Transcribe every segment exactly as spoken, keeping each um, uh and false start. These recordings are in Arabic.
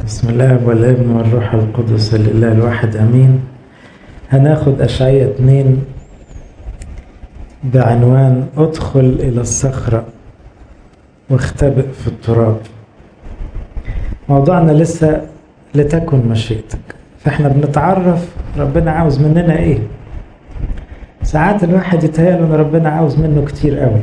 بسم الله والابن والروح القدس لله الواحد امين. هناخد اشعياء اتنين بعنوان ادخل الى الصخرة واختبئ في التراب. موضوعنا لسه لتكن مشيئتك، فاحنا بنتعرف ربنا عاوز مننا ايه. ساعات الواحد يتهيأ ان ربنا عاوز منه كتير قوي،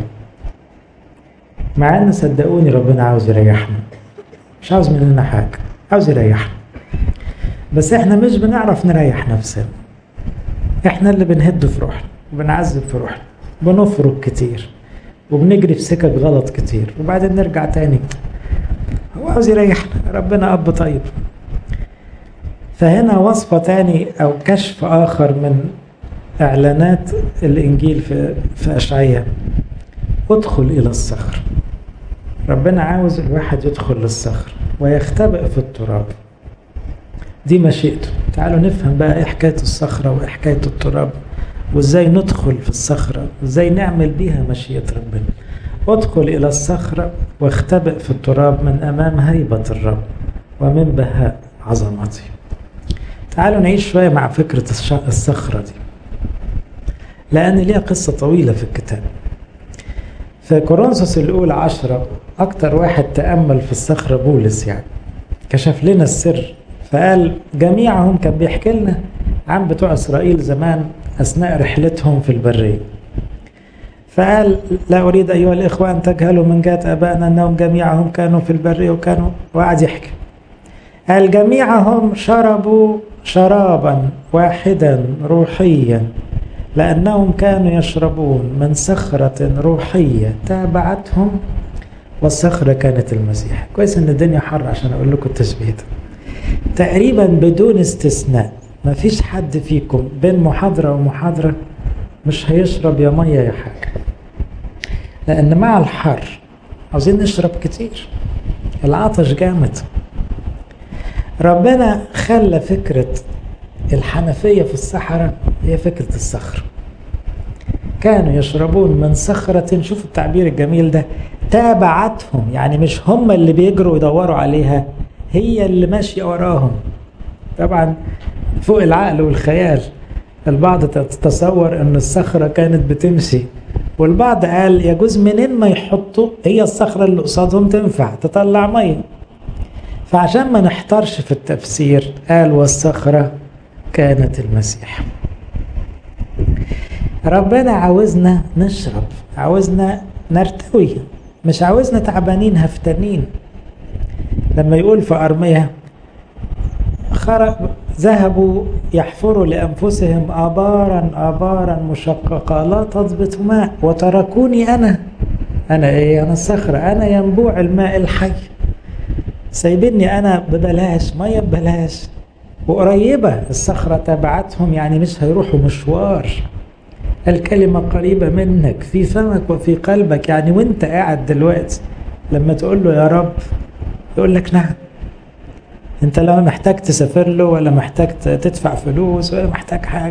مع ان صدقوني ربنا عاوز يريحنا، مش عاوز مننا حاجة، عاوز يريحنا. بس احنا مش بنعرف نريح نفسنا، احنا اللي بنهد في روحنا وبنعذب في روحنا، بنفرق كتير وبنجري في سكك غلط كتير وبعدين نرجع تاني. هو عاوز يريحنا، ربنا أب طيب. فهنا وصفة تاني أو كشف آخر من إعلانات الإنجيل في, في أشعياء. ادخل إلى الصخر. ربنا عاوز الواحد يدخل للصخر ويختبئ في التراب، دي مشيئته. تعالوا نفهم بقى ايه حكاية الصخرة وايه حكاية التراب، وازاي ندخل في الصخرة، وازاي نعمل بيها مشيئة ربنا. ادخل الى الصخرة واختبئ في التراب من امام هيبة الرب ومن بهاء عظمته. تعالوا نعيش شوية مع فكرة الصخرة دي، لان ليها قصة طويلة في الكتاب. في كورنثوس الاولى عشرة اكتر واحد تأمل في الصخرة بولس، يعني كشف لنا السر، فقال جميعهم كان بيحكي لنا عن بتوع إسرائيل زمان أثناء رحلتهم في البرية. فقال لا أريد أيها الإخوة أن تجهلوا من جهة آبائنا أنهم جميعهم كانوا في البرية وكانوا، وقعد يحكي. قال جميعهم شربوا شرابا واحدا روحيا لأنهم كانوا يشربون من صخرة روحية تابعتهم، والصخرة كانت المسيح. كويس إن الدنيا حر عشان أقول لكم التشبيه ده. تقريبا بدون استثناء ما فيش حد فيكم بين محاضرة ومحاضرة مش هيشرب يا مية يا حاجة، لأن مع الحر عاوزين نشرب كتير، العطش جامد. ربنا خلى فكرة الحنفية في الصحراء هي فكرة الصخر. كانوا يشربون من صخرة، شوفوا التعبير الجميل ده، تابعتهم، يعني مش هم اللي بيجروا يدوروا عليها، هي اللي ماشية وراهم. طبعا فوق العقل والخيال. البعض تتصور ان الصخرة كانت بتمشي، والبعض قال يجوز منين ما يحطوا هي الصخرة اللي قصادهم تنفع تطلع مية. فعشان ما نحترش في التفسير قال والصخرة كانت المسيح. ربنا عاوزنا نشرب، عاوزنا نرتوي، مش عاوزنا تعبانين هفتانين. لما يقول في أرمية ذهبوا يحفروا لأنفسهم آبارا آبارا مشققة لا تضبط ماء وتركوني أنا. أنا إيه؟ أنا الصخرة، أنا ينبوع الماء الحي. سايبيني أنا ببلاش، مية ببلاش وقريبة. الصخرة تبعتهم، يعني مش هيروحوا مشوار. الكلمة قريبة منك في فمك وفي قلبك، يعني وانت قاعد دلوقتي لما تقول له يا رب يقول لك نعم. انت لا محتاج تسافر له ولا محتاج تدفع فلوس ولا محتاج حاجة.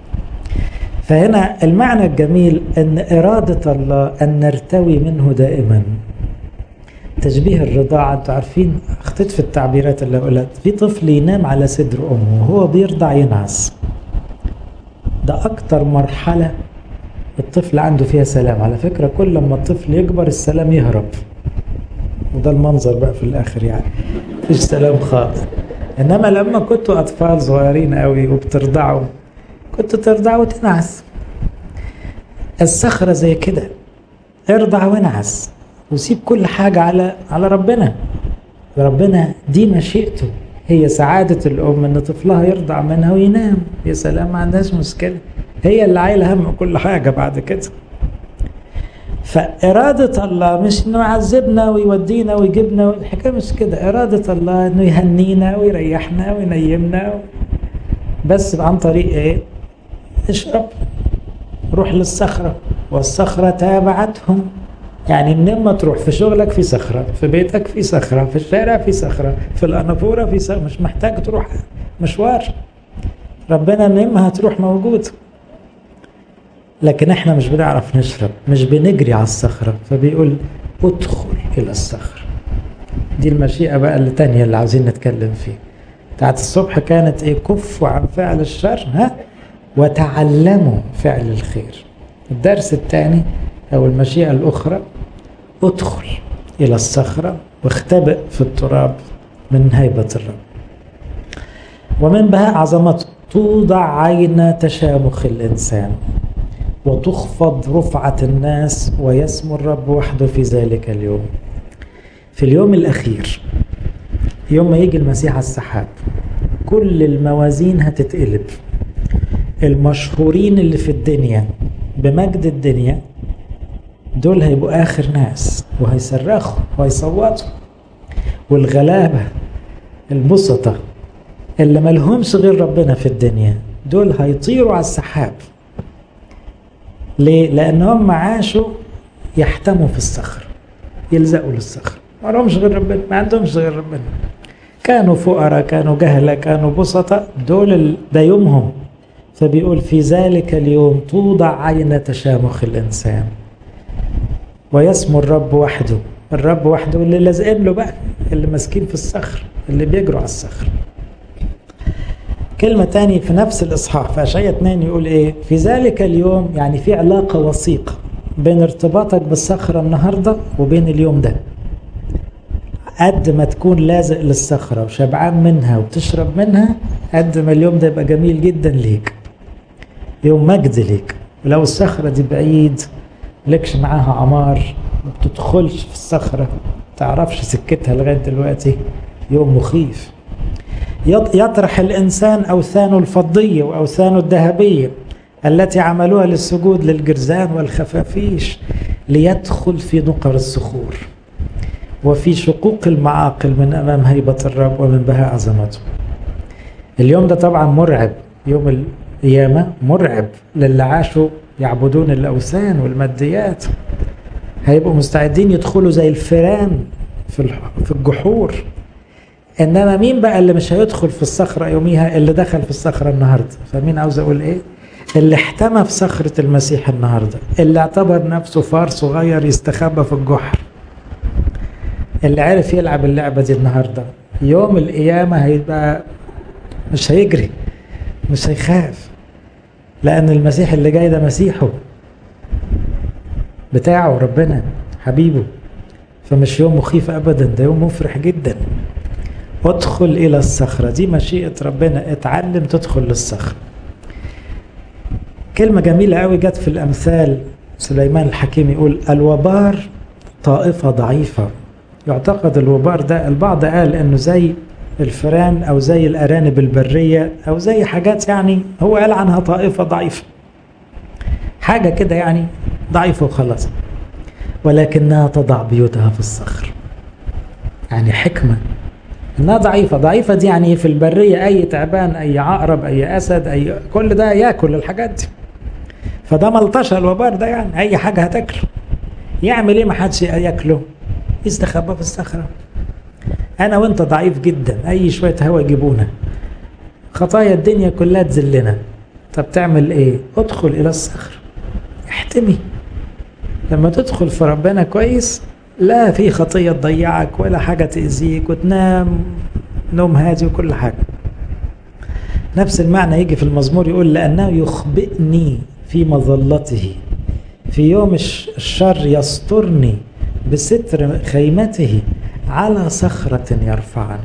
فهنا المعنى الجميل ان إرادة الله ان نرتوي منه دائما. تشبيه الرضاعة، انتوا عارفين، اخطيت في التعبيرات اللي قلت. في طفل ينام على صدر امه وهو بيرضع ينعس، ده اكتر مرحلة الطفل عنده فيها سلام. على فكرة كل لما الطفل يكبر السلام يهرب، وده المنظر بقى في الاخر، يعني مفيش سلام خالص. انما لما كنتوا اطفال صغيرين قوي وبترضعوا كنتوا ترضعوا وتنعس. الصخرة زي كده، ارضع وانعس وسيب كل حاجة على على ربنا. ربنا دي مشيئته، هي سعادة الام ان طفلها يرضع منها وينام. يا سلام، ما عندهاش مشكلة، هي اللي عايلة هم كل حاجة بعد كده. فإرادة الله مش إنه يعذبنا ويودينا ويجيبنا، الحكاية مش كده. إرادة الله إنه يهنينا ويريحنا وينيمنا، بس عن طريق إيه؟ اشرب، روح للصخرة والصخرة تابعتهم. يعني منين ما تروح في شغلك في صخرة، في بيتك في صخرة، في الشارع في صخرة، في الأنافورة في صخرة، مش محتاج تروح مشوار. ربنا منين ما هتروح موجود. لكن احنا مش بنعرف نشرب، مش بنجري على الصخرة، فبيقول ادخل الى الصخرة. دي المشيئة بقى اللي تانية اللي عاوزين نتكلم فيه. بتاعت الصبح كانت ايه؟ كفوا عن فعل الشر ها وتعلموا فعل الخير. الدرس الثاني او المشيئة الاخرى، ادخل الى الصخرة واختبئ في التراب من هيبة الرب. ومن بهاء عظمته توضع عين تشامخ الانسان وتخفض رفعة الناس ويسمو الرب وحده في ذلك اليوم. في اليوم الأخير، يوم ما يجي المسيح على السحاب، كل الموازين هتتقلب. المشهورين اللي في الدنيا بمجد الدنيا دول هيبقوا آخر ناس وهيصرخوا وهيصوتوا، والغلابة البسطة اللي ملهمش غير ربنا في الدنيا دول هيطيروا على السحاب. ليه؟ لأنهم عاشوا يحتموا في الصخر، يلزقوا للصخر، ما لهمش غير ربنا، ما عندهمش غير ربنا. كانوا فقراء، كانوا جهلة، كانوا بسطة، دول ده يومهم. فبيقول في ذلك اليوم توضع عين تشامخ الإنسان ويسمو الرب وحده. الرب وحده اللي لازقين له بقى، اللي ماسكين في الصخر، اللي بيجروا على الصخر. كلمة تاني في نفس الإصحاح في أشعياء اثنين يقول إيه؟ في ذلك اليوم، يعني في علاقة وثيقة بين ارتباطك بالصخرة النهاردة وبين اليوم ده. قد ما تكون لازق للصخرة وشبعان منها وبتشرب منها، قد ما اليوم ده يبقى جميل جدا ليك، يوم مجد ليك. ولو الصخرة دي بعيد لكش معاها عمار، ما بتدخلش في الصخرة، تعرفش سكتها لغاية دلوقتي، يوم مخيف. يطرح الإنسان أوثانه الفضية وأوثانه الذهبية التي عملوها للسجود للجرزان والخفافيش ليدخل في نقر الصخور وفي شقوق المعاقل من أمام هيبة الرب ومن بهاء عظمته. اليوم ده طبعا مرعب، يوم القيامة مرعب للي عاشوا يعبدون الأوثان والماديات. هيبقوا مستعدين يدخلوا زي الفيران في الجحور. إنما مين بقى اللي مش هيدخل في الصخرة يوميها؟ اللي دخل في الصخرة النهاردة. فمين عاوز أقول إيه؟ اللي احتمى في صخرة المسيح النهاردة، اللي اعتبر نفسه فار صغير يستخبى في الجحر، اللي عرف يلعب اللعبة دي النهاردة، يوم القيامة هيبقى مش هيجري، مش هيخاف، لأن المسيح اللي جاي ده مسيحه بتاعه، ربنا حبيبه. فمش يوم مخيف أبدا، ده يوم مفرح جدا. ادخل إلى الصخرة، دي مشيئة ربنا، اتعلم تدخل للصخرة. كلمة جميلة قوي جت في الأمثال، سليمان الحكيم يقول الوبار طائفة ضعيفة. يعتقد الوبار ده، البعض قال انه زي الفئران او زي الارانب البرية او زي حاجات، يعني هو قال عنها طائفة ضعيفة، حاجة كده يعني ضعيفة وخلاص، ولكنها تضع بيوتها في الصخر. يعني حكمة انها ضعيفة. ضعيفة دي يعني في البرية اي تعبان، اي عقرب، اي اسد، اي كل ده ياكل الحاجات دي. فده ملطشة الوبار ده، يعني اي حاجة هتاكله. يعمل ايه؟ ما حدش ياكله، يستخبى في الصخرة. انا وانت ضعيف جدا، اي شوية هوا يجيبونا، خطايا الدنيا كلها تذلنا. طب تعمل ايه؟ ادخل الى الصخر، احتمي. لما تدخل في ربنا كويس، لا في خطية تضيعك ولا حاجة تأذيك، وتنام نوم هادي وكل حاجة. نفس المعنى يجي في المزمور يقول لأنه يخبئني في مظلته، في يوم الشر يسترني بستر خيمته، على صخرة يرفعني.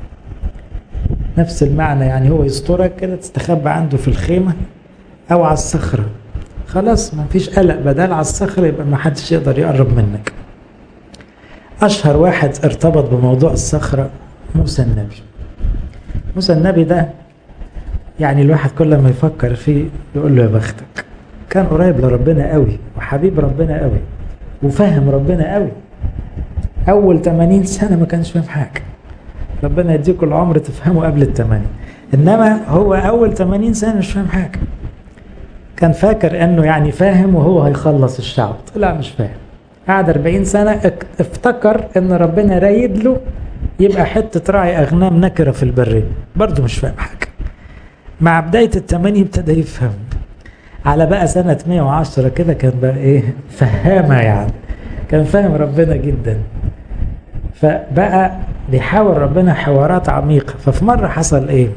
نفس المعنى، يعني هو يسترك كده تستخبى عنده في الخيمة أو على الصخرة، خلاص ما فيش قلق، بدل على الصخرة يبقى ما حدش يقدر يقرب منك. أشهر واحد ارتبط بموضوع الصخرة موسى النبي. موسى النبي ده يعني الواحد كل ما يفكر فيه يقول له يا بختك، كان قريب لربنا قوي وحبيب ربنا قوي وفاهم ربنا قوي. أول ثمانين سنة ما كانش فاهم حاجة، ربنا يديكم العمر تفهموا قبل الثمانين، إنما هو أول ثمانين سنة مش فاهم حاجة. كان فاكر أنه يعني فاهم وهو هيخلص الشعب، طلع مش فاهم. قعد أربعين سنة افتكر أن ربنا رايد له يبقى حتة راعي أغنام نكرة في البرية، برضه مش فاهم حاجة. مع بداية الثمانين ابتدى يفهم. على بقى سنة مئة وعشرة كده كان بقى إيه، فهامة، يعني كان فاهم ربنا جدا. فبقى بيحاور ربنا حوارات عميقة. ففي مرة حصل ايه؟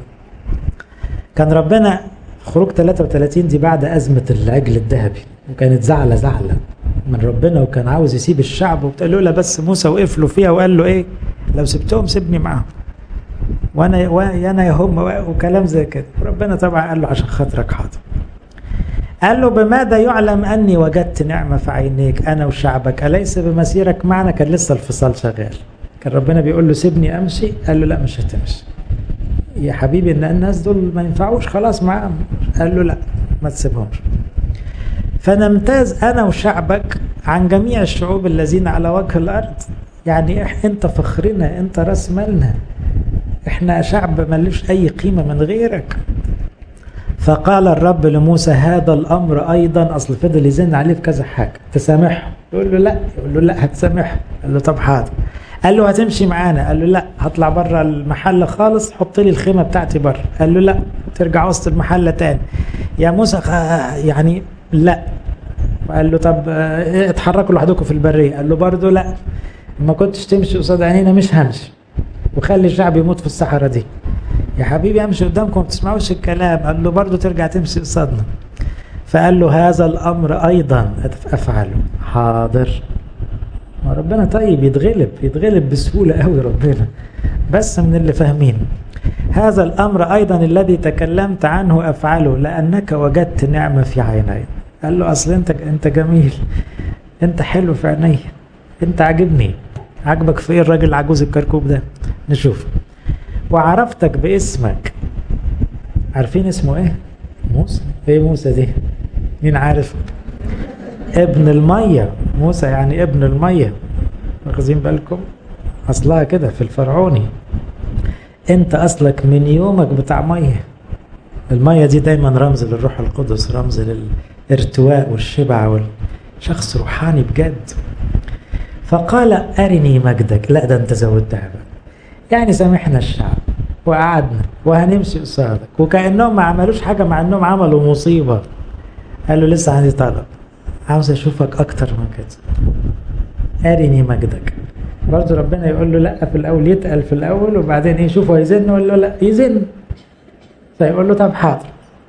كان ربنا خروج ثلاثة وثلاثين دي بعد أزمة العجل الذهبي، وكانت زعلة زعلة من ربنا، وكان عاوز يسيب الشعب، وبتقول له بس موسى وقف له فيها وقال له ايه؟ لو سبتهم سيبني معاهم، وانا وانا يا هم، وكلام زي كده. ربنا طبعا قال له عشان خاطرك حاضر. قال له بماذا يعلم اني وجدت نعمة في عينيك انا وشعبك، اليس بمسيرك معنا؟ كان لسه الفصال شغال، كان ربنا بيقول له سيبني امشي، قال له لا مش هتمشي يا حبيبي، ان الناس دول ما ينفعوش خلاص معاهم. قال له لا ما تسيبهمش. فنمتاز انا وشعبك عن جميع الشعوب الذين على وجه الارض. يعني انت فخرنا، انت راس مالنا، احنا شعب ملوش اي قيمة من غيرك. فقال الرب لموسى هذا الامر ايضا، اصل فضل يزن عليه في كذا حاجة، تسامحه؟ يقول له لا، يقول له لا هتسامحه. قال له طب حاضر. قال له هتمشي معانا؟ قال له لا، هطلع بره المحل خالص، حط لي الخيمة بتاعتي بره. قال له لا، ترجع وسط المحلة تاني. يا موسى يعني لا. قال له طب اتحركوا لوحدكم في البرية. قال له برضه لا، ما كنتش تمشي قصاد عينينا مش همشي، وخلي الشعب يموت في الصحراء دي. يا حبيبي امشي قدامكم ما تسمعوش الكلام. قال له برضه ترجع تمشي قصادنا. فقال له هذا الامر ايضا افعله. حاضر. ما ربنا طيب، يتغلب يتغلب بسهولة قوي ربنا، بس من اللي فاهمين. هذا الامر ايضا الذي تكلمت عنه افعله لانك وجدت نعمة في عيني. قال له اصل انت انت جميل، انت حلو في عيني، انت عاجبني. عاجبك في ايه الراجل العجوز الكركوب ده؟ نشوف. وعرفتك باسمك. عارفين اسمه ايه؟ موسى. ايه موسى دي؟ مين عارف؟ ابن المية. موسى يعني ابن المية، واخذين بالكم؟ اصلها كده في الفرعوني، انت اصلك من يومك بتاع مية. المية دي دايما رمز للروح القدس، رمز للارتواء والشبع، والشخص روحاني بجد. فقال أرني مجدك. لا ده انت زودتها بقى، يعني سامحنا الشعب وقعدنا وهنمشي قصادك، وكأنهم ما عملوش حاجة مع انهم عملوا مصيبة. قال له لسه عندي طلب، عاوز اشوفك اكتر من كده، أرني مجدك. برضه ربنا يقول له لا في الاول، يتقل في الاول، وبعدين ايه يشوفه يزن ولا لا يزن، فيقول له طب حاضر.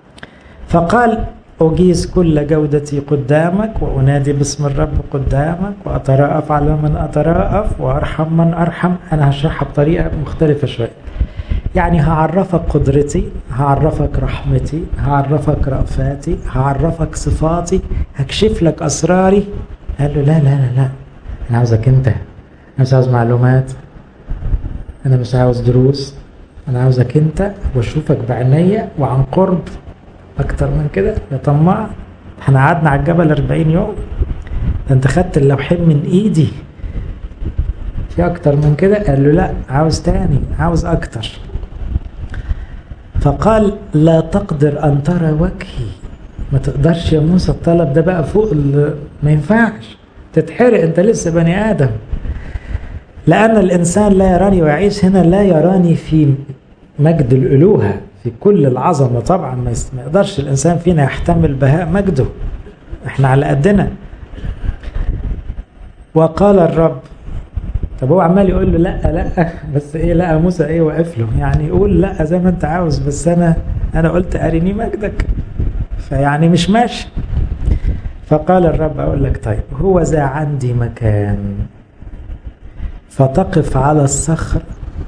فقال أجيز كل جودتي قدامك، وأنادي باسم الرب قدامك، وأتراءف على من أتراءف، وأرحم من أرحم. أنا هشرحها بطريقة مختلفة شوية، يعني هعرفك قدرتي، هعرفك رحمتي، هعرفك رأفاتي، هعرفك صفاتي، هكشف لك أسراري. قال له لا لا لا لا، أنا عاوزك أنت، أنا مش عاوز معلومات، أنا مش عاوز دروس، أنا عاوزك أنت وأشوفك بعناية وعن قرب. أكتر من كده يا طماع؟ احنا قعدنا على الجبل أربعين يوم، ده انت خدت اللوحين من ايدي، في أكتر من كده؟ قال له لا، عاوز تاني، عاوز أكتر. فقال لا تقدر أن ترى وجهي. ما تقدرش يا موسى، الطلب ده بقى فوق، ما ينفعش تتحرق، انت لسه بني آدم. لأن الإنسان لا يراني ويعيش. هنا لا يراني في مجد الألوهة، في كل العظمة طبعا، ما يقدرش الإنسان فينا يحتمل بهاء مجده، احنا على قدنا. وقال الرب. طب هو عمال يقول له لا لا، بس ايه لا موسى ايه واقف له، يعني يقول لا زي ما انت عاوز، بس انا انا قلت ارني مجدك، فيعني مش ماشي. فقال الرب اقول لك طيب، هو ذا عندي مكان فتقف على الصخر،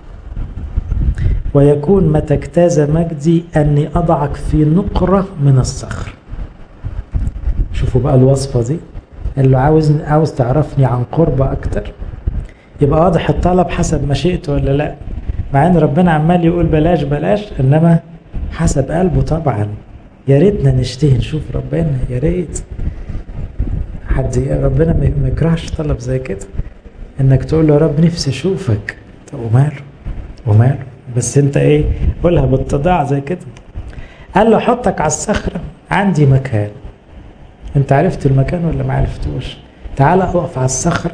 ويكون متى اجتاز مجدي أني أضعك في نقرة من الصخر. شوفوا بقى الوصفة دي، قال له عاوز عاوز تعرفني عن قرب أكتر، يبقى واضح الطلب حسب مشيئته ولا لا. مع أن ربنا عمال يقول بلاش بلاش، إنما حسب قلبه طبعا. يا ريتنا نشتهي نشوف ربنا، يا ريت حد ربنا ما يكرهش طلب زي كده، إنك تقول له يا رب نفسي أشوفك. طب وماله وماله، بس انت ايه قولها بالتضاع زي كده. قال له حطك على الصخرة، عندي مكان. انت عرفت المكان ولا ما عرفتوش؟ تعال اقف على الصخرة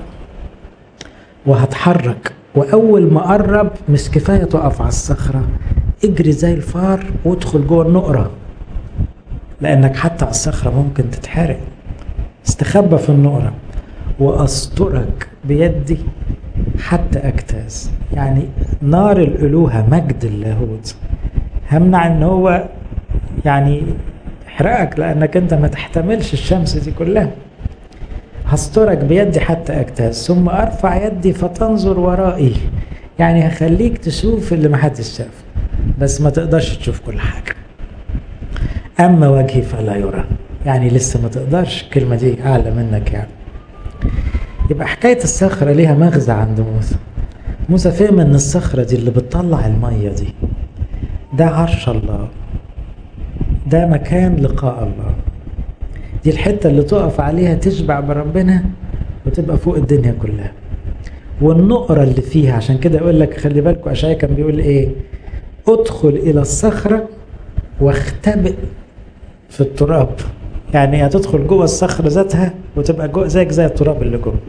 وهتحرك، واول ما قرب مش كفاية تقف على الصخرة، اجري زي الفار وادخل جوه النقرة، لانك حتى على الصخرة ممكن تتحرق. استخبى في النقرة واسترك بيدي حتى أجتاز، يعني نار الألوهة مجد اللاهوت همنع ان هو يعني يحرقك لأنك انت ما تحتملش الشمس دي كلها. هسترك بيدي حتى أجتاز ثم أرفع يدي فتنظر ورائي، يعني هخليك تشوف اللي ما حدش شافه بس ما تقدرش تشوف كل حاجة. أما وجهي فلا يرى، يعني لسه ما تقدرش، الكلمة دي أعلى منك يعني. يبقى حكاية الصخرة ليها مغزى عند موسى. موسى فهم ان الصخرة دي اللي بتطلع المية دي ده عرش الله، ده مكان لقاء الله، دي الحتة اللي تقف عليها تشبع بربنا وتبقى فوق الدنيا كلها. والنقرة اللي فيها، عشان كده يقول لك خلي بالكوا أشعياء كان بيقول ايه، ادخل الى الصخرة واختبئ في التراب، يعني هتدخل جوه الصخرة ذاتها وتبقى جوه زيك زي التراب اللي جوه.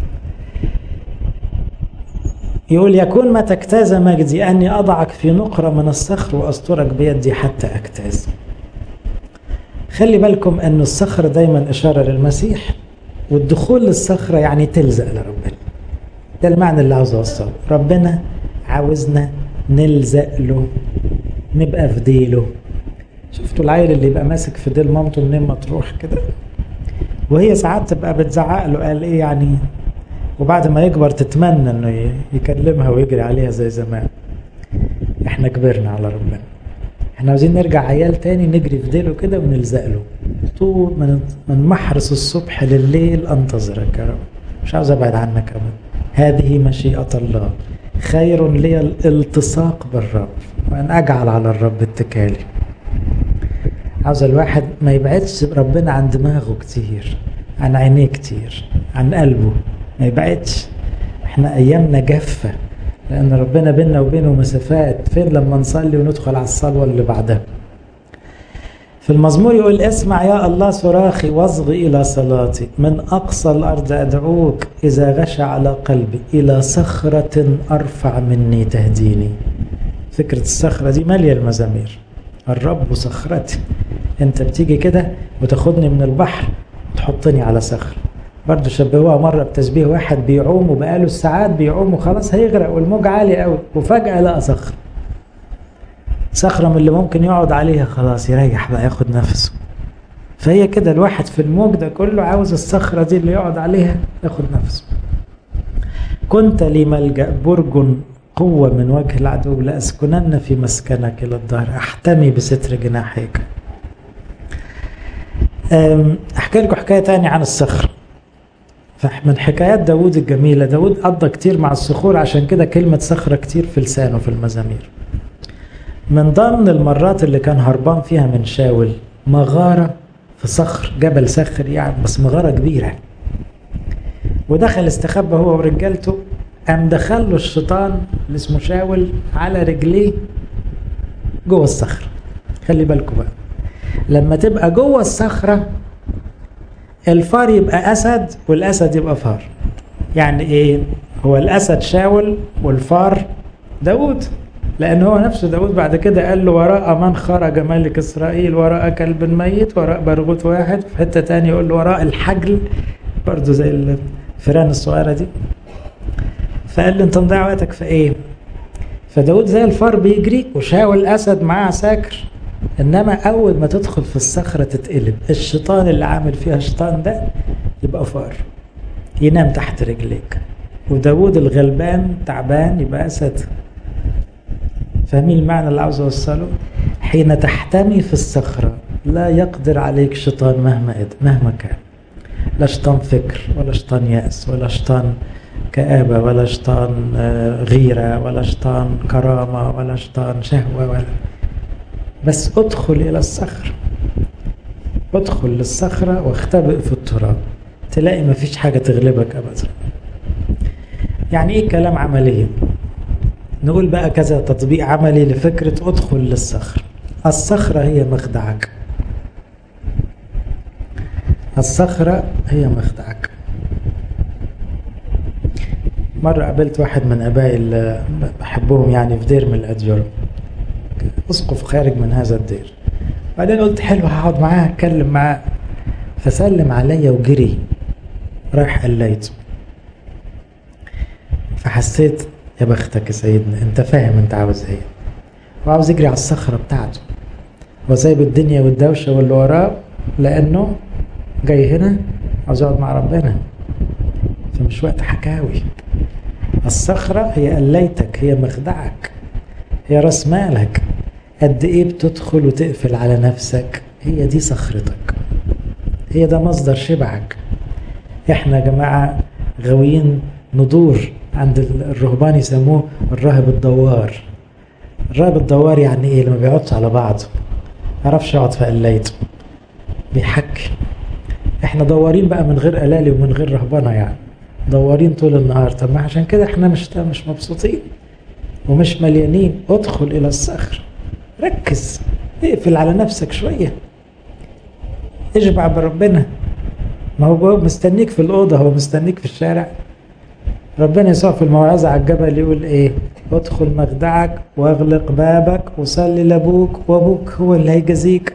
يقول يكون ما تجتاز مجدي أني أضعك في نقرة من الصخر وأسترك بيدي حتى أجتاز. خلي بالكم أن الصخرة دايما إشارة للمسيح، والدخول للصخرة يعني تلزق لربنا. ده المعنى اللي عاوز أوصله، ربنا عاوزنا نلزق له، نبقى في ديله. شفتوا العيل اللي يبقى ماسك في ديل مامته منين ما تروح كده، وهي ساعات تبقى بتزعق له قال ايه يعني، وبعد ما يكبر تتمنى انه يكلمها ويجري عليها زي زمان. احنا كبرنا على ربنا، احنا عاوزين نرجع عيال تاني نجري في ديله كده ونلزق له طول من محرس الصبح لليل. انتظرك يا رب، مش عاوز ابعد عنك ابدا، هذه مشيئة الله، خير لي الالتصاق بالرب وان اجعل على الرب اتكالي. عاوز الواحد ما يبعدش ربنا عن دماغه كتير، عن عينيه كتير، عن قلبه ما يبعدش. احنا ايامنا جافة لان ربنا بيننا وبينه مسافات، فين لما نصلي وندخل على الصلوة اللي بعدها. في المزمور يقول اسمع يا الله صراخي واصغي الى صلاتي، من اقصى الارض ادعوك اذا غشى على قلبي، الى صخرة ارفع مني تهديني. فكرة الصخرة دي مالية المزامير، الرب صخرتي، انت بتيجي كده وتاخدني من البحر تحطني على صخر. برضو شبهوها مرة بتشبيه واحد بيعوم وبقاله الساعات بيعوم وخلاص هيغرق والموج عالي قوي، وفجأة لقى صخر، صخرة من اللي ممكن يقعد عليها خلاص يريح بقى ياخد نفسه. فهي كده الواحد في الموج ده كله عاوز الصخرة دي اللي يقعد عليها ياخد نفسه. كنت لي ملجأ برج قوة من وجه العدو، لأسكنن في مسكنك إلى الدهر، أحتمي بستر جناحيك. أحكي لكم حكاية تانية عن الصخر. من حكايات داود الجميلة، داود قضى كتير مع الصخور، عشان كده كلمة صخرة كتير في لسانه في المزامير. من ضمن المرات اللي كان هربان فيها من شاول مغارة في صخر، جبل صخر يعني، بس مغارة كبيرة، ودخل استخبى هو ورجالته. قام دخله الشيطان اللي اسمه شاول على رجليه جوه الصخرة. خلي بالكم بقى، لما تبقى جوه الصخرة الفار يبقى أسد والأسد يبقى فار. يعني إيه؟ هو الأسد شاول والفار داود، لأن هو نفسه داود بعد كده قال له وراء من خرج ملك إسرائيل، وراء كلب ميت، وراء برغوت واحد. في حتة تانية يقول له وراء الحجل، برضو زي الفيران الصغيرة دي. فقال له انت مضيع وقتك في ايه؟ فداود زي الفار بيجري وشاول أسد معاه عساكر، انما اول ما تدخل في الصخرة تتقلب، الشيطان اللي عامل فيها الشيطان ده يبقى فار ينام تحت رجليك، وداود الغلبان تعبان يبقى أسد. فاهمين المعنى اللي عاوز اوصله؟ حين تحتمي في الصخرة لا يقدر عليك شيطان مهما مهما كان، لا شيطان فكر ولا شيطان يأس ولا شيطان كآبة ولا شيطان غيرة ولا شيطان كرامة ولا شيطان شهوة ولا، بس ادخل إلى الصخرة، ادخل للصخرة واختبئ في التراب، تلاقي ما فيش حاجة تغلبك أبدا. يعني إيه كلام عملي؟ نقول بقى كذا تطبيق عملي لفكرة ادخل للصخرة. الصخرة هي مخدعك، الصخرة هي مخدعك. مرة قابلت واحد من أبائي اللي بحبهم يعني في دير من الأديار، أسقف خارج من هذا الدير، بعدين قلت حلو هقعد معاه أتكلم معاه، فسلم عليا وجري رايح قليته. فحسيت يا بختك يا سيدنا، انت فاهم انت عاوز ايه، وعاوز يجري على الصخرة بتاعته، وسايب الدنيا والدوشة واللي وراه لأنه جاي هنا عاوز يقعد مع ربنا. فمش وقت حكاوي. الصخرة هي قليتك، هي مخدعك، هي راس مالك. قد ايه بتدخل وتقفل على نفسك، هي دي صخرتك، هي ده مصدر شبعك. احنا يا جماعة غاويين ندور. عند الرهبان يسموه الراهب الدوار. الراهب الدوار يعني ايه؟ لما بيقعدش على بعضه، معرفش يقعد في قلايته، بيحكي. احنا دوارين بقى من غير قلالي ومن غير رهبانه، يعني دوارين طول النهار. طب ما عشان كده احنا مش مش مبسوطين ومش مليانين. ادخل الى الصخر، ركز، اقفل على نفسك شويه، اشبع بربنا. ما هو مستنيك في الاوضه، هو مستنيك في الشارع. ربنا يسوع في الموعظه على الجبل يقول ايه؟ ادخل مخدعك واغلق بابك وصلي لابوك وابوك هو اللي هيجازيك.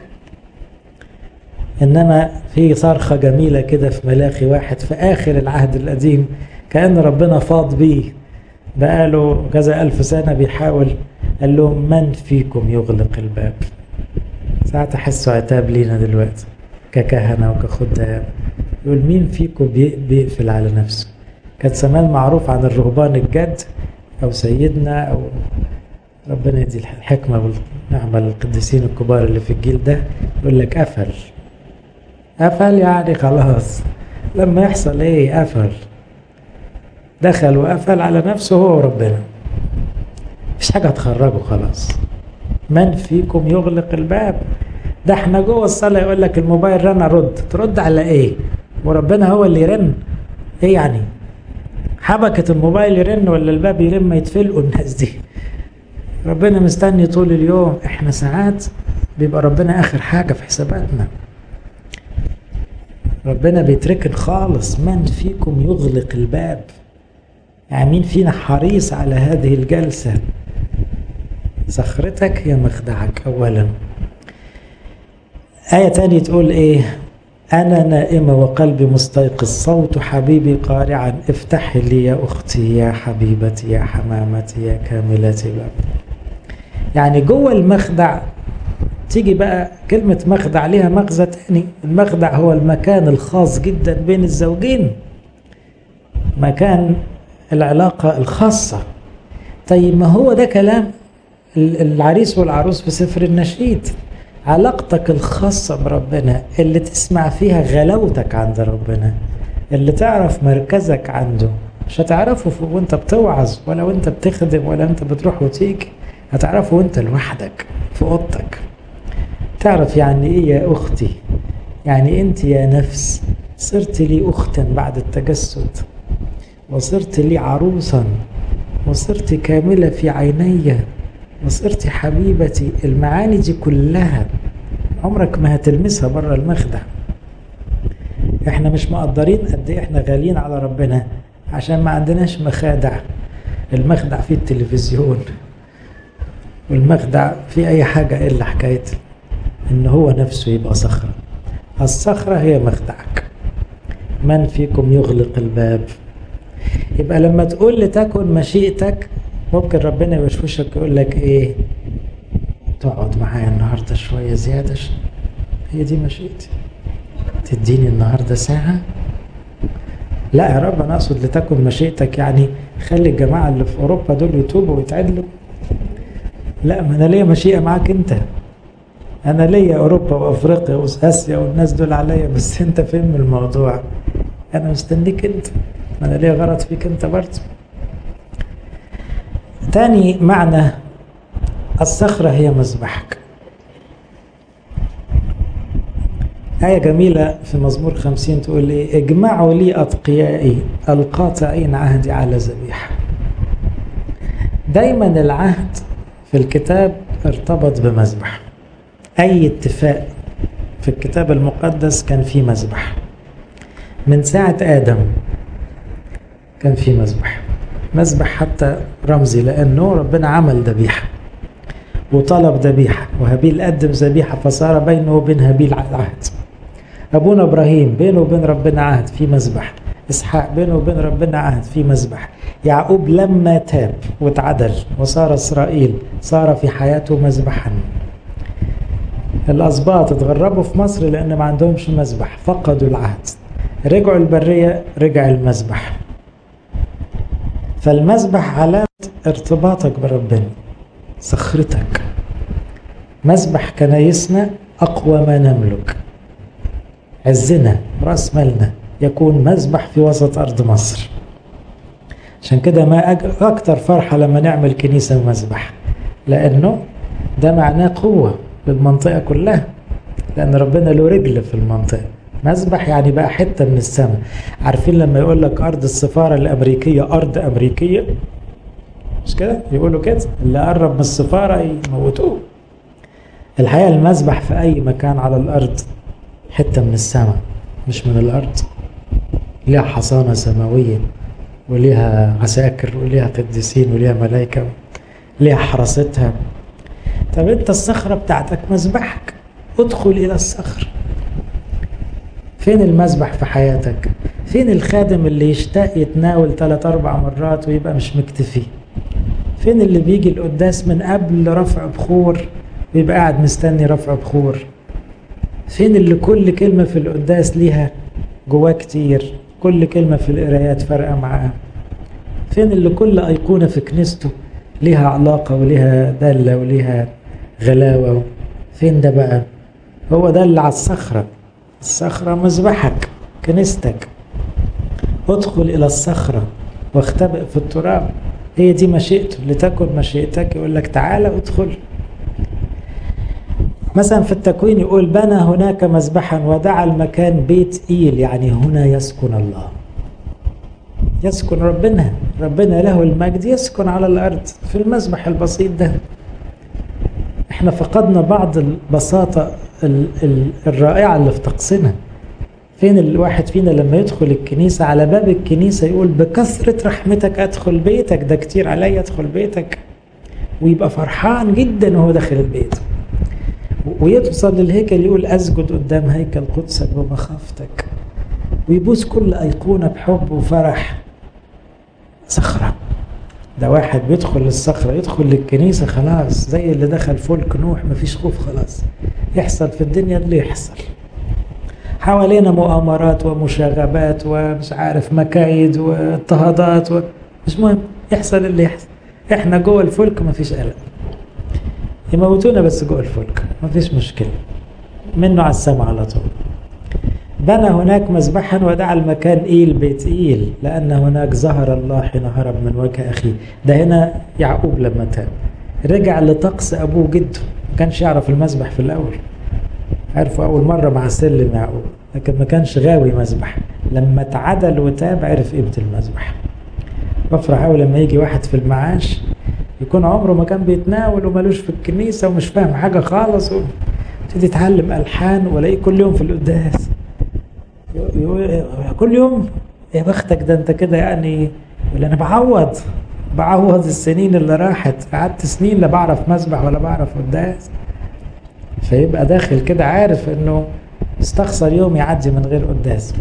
انما في صرخة جميلة كده في ملاخي واحد في اخر العهد القديم، كأن ربنا فاض بيه بقاله كذا الف سنة بيحاول. قال لهم من فيكم يغلق الباب؟ ساعات احسوا عتاب لينا دلوقتي ككهنة وكخدام. يقول مين فيكم بيقفل على نفسه؟ كان زمان معروف عن الرهبان الجد او سيدنا، او ربنا يدي الحكمة والنعمة للقديسين الكبار اللي في الجيل ده، يقول لك قفل قفل يعني خلاص. لما يحصل ايه؟ قفل، دخل وقفل على نفسه هو وربنا، مش حاجة تخرجه خلاص. من فيكم يغلق الباب؟ ده احنا جوه الصلاة يقول لك الموبايل رن رد، ترد على ايه؟ وربنا هو اللي يرن؟ ايه يعني؟ حبكة الموبايل يرن ولا الباب يرن؟ ما يتفلقوا الناس دي. ربنا مستني طول اليوم. احنا ساعات بيبقى ربنا اخر حاجة في حساباتنا، ربنا بيتركن خالص. من فيكم يغلق الباب؟ يعني مين فينا حريص على هذه الجلسة؟ صخرتك هي مخدعك أولا. آية تانية تقول إيه؟ أنا نائمة وقلبي مستيقظ، صوت حبيبي قارعا، افتحي لي يا أختي يا حبيبتي يا حمامتي يا كاملتي باب. يعني جوه المخدع تيجي بقى كلمة مخدع ليها مغزى تاني. المخدع هو المكان الخاص جدا بين الزوجين، مكان العلاقة الخاصة. طيب ما هو ده كلام العريس والعروس في سفر النشيد. علاقتك الخاصة بربنا اللي تسمع فيها غلاوتك عند ربنا، اللي تعرف مركزك عنده. مش هتعرفه وانت بتوعظ ولا وانت بتخدم ولا انت بتروح وتيجي، هتعرفه وانت لوحدك في اوضتك. تعرف يعني ايه يا اختي؟ يعني انت يا نفس صرت لي اختا بعد التجسد، وصرت لي عروسا، وصرت كاملة في عيني، وصرت حبيبتي. المعاني دي كلها عمرك ما هتلمسها بره المخدع. احنا مش مقدرين قد ايه احنا غاليين على ربنا عشان ما عندناش مخادع. المخدع فيه التلفزيون، والمخدع فيه اي حاجة الا حكاية ان هو نفسه يبقى صخرة. الصخرة هي مخدعك. من فيكم يغلق الباب؟ يبقى لما تقول لتكن مشيئتك، ممكن ربنا يوشوشك يقول لك ايه؟ تقعد معايا النهاردة شوية زيادة، هي دي مشيئتي، تديني النهاردة ساعة. لا يا رب، انا اقصد لتكن مشيئتك يعني خلي الجماعة اللي في اوروبا دول يتوبوا ويتعدلوا. لا، ما انا ليا مشيئة معاك انت. انا ليا اوروبا وافريقيا واسيا والناس دول عليا، بس انت فين من الموضوع؟ انا مستنيك انت، ما انا ليا غرض فيك انت برضه. تاني معنى الصخرة هي مذبحك. آية جميلة في مزمور خمسين تقول لي اجمعوا لي أتقيائي القاطعين عهدي على ذبيحة. دايما العهد في الكتاب ارتبط بمذبح. أي اتفاق في الكتاب المقدس كان فيه مذبح. من ساعة آدم كان فيه مذبح، مذبح حتى رمزي، لأنه ربنا عمل ذبيحة وطلب ذبيحة، وهابيل قدم ذبيحة فصار بينه وبين هابيل عهد. أبونا إبراهيم بينه وبين ربنا عهد في مذبح. إسحاق بينه وبين ربنا عهد في مذبح. يعقوب لما تاب واتعدل وصار إسرائيل صار في حياته مذبحا. الأسباط اتغربوا في مصر لأن ما عندهمش مذبح، فقدوا العهد، رجعوا البرية رجع المذبح. فالمذبح علامة ارتباطك بربنا، صخرتك. مذبح كنايسنا أقوى ما نملك، عزنا رأس مالنا يكون مذبح في وسط أرض مصر. عشان كده ما أكتر فرحة لما نعمل كنيسة مذبح، لأنه ده معناه قوة للمنطقة كلها، لأن ربنا له رجل في المنطقة. مذبح يعني بقى حتة من السماء. عارفين لما يقول لك أرض السفارة الأمريكية أرض أمريكية، مش كده؟ يقولوا كده اللي قرب من السفارة يموتوه. الحقيقة المذبح في أي مكان على الأرض حتة من السماء مش من الأرض، ليها حصانة سماوية وليها عساكر وليها قديسين وليها ملائكة ليها حراستها. طب انت الصخرة بتاعتك مذبحك، ادخل إلى الصخر. فين المذبح في حياتك؟ فين الخادم اللي يشتاق يتناول ثلاث أربع مرات ويبقى مش مكتفي؟ فين اللي بيجي القداس من قبل رفع بخور ويبقى قاعد مستني رفع بخور؟ فين اللي كل كلمة في القداس ليها جواه كتير، كل كلمة في القرايات فارقة معاه؟ فين اللي كل أيقونة في كنيسته ليها علاقة وليها دالة وليها غلاوة؟ فين ده بقى؟ هو ده اللي على الصخرة. الصخرة مذبحك، كنيستك. ادخل إلى الصخرة واختبئ في التراب. هي دي مشيئته، لتكن مشيئتك. يقول لك تعالى ادخل. مثلا في التكوين يقول بنى هناك مذبحا ودعا المكان بيت إيل، يعني هنا يسكن الله، يسكن ربنا. ربنا له المجد يسكن على الأرض في المذبح البسيط ده. احنا فقدنا بعض البساطة الرائعة اللي في طقسنا. فين الواحد فينا لما يدخل الكنيسة على باب الكنيسة يقول بكثرة رحمتك أدخل بيتك، ده كتير علي أدخل بيتك، ويبقى فرحان جدا وهو داخل البيت. ويوصل للهيكل يقول أسجد قدام هيكل قدسك بمخافتك، ويبوس كل أيقونة بحب وفرح. صخرة. ده واحد بيدخل للصخرة، يدخل للكنيسة خلاص زي اللي دخل فلك نوح، مفيش خوف خلاص. يحصل في الدنيا اللي يحصل حوالينا مؤامرات ومشاغبات ومش عارف مكايد واضطهادات و... مش مهم، يحصل اللي يحصل. احنا جوه الفلك مفيش قلق، يموتونا بس جوه الفلك مفيش مشكلة، منه على السماء على طول. بنى هناك مذبحا ودعا المكان إيل بيت إيل لأن هناك ظهر الله حين هرب من وجه أخيه. ده هنا يعقوب لما تاب رجع لطقس أبوه جده، ما كانش يعرف المذبح في الأول، عرفه أول مرة مع سلم يعقوب، لكن ما كانش غاوي مذبح. لما تعدل وتاب عرف قيمة المذبح. بفرح أول لما يجي واحد في المعاش يكون عمره ما كان بيتناول ومالوش في الكنيسة ومش فاهم حاجة خالص، وتبتدي يتعلم ألحان ولاقيه كل يوم في القداس كل يوم. يا بختك ده انت كده يعني. ولا انا بعوض بعوض السنين اللي راحت، قعدت سنين لا بعرف مذبح ولا بعرف قداس. فيبقى داخل كده عارف انه استخسر يوم يعدي من غير قداس.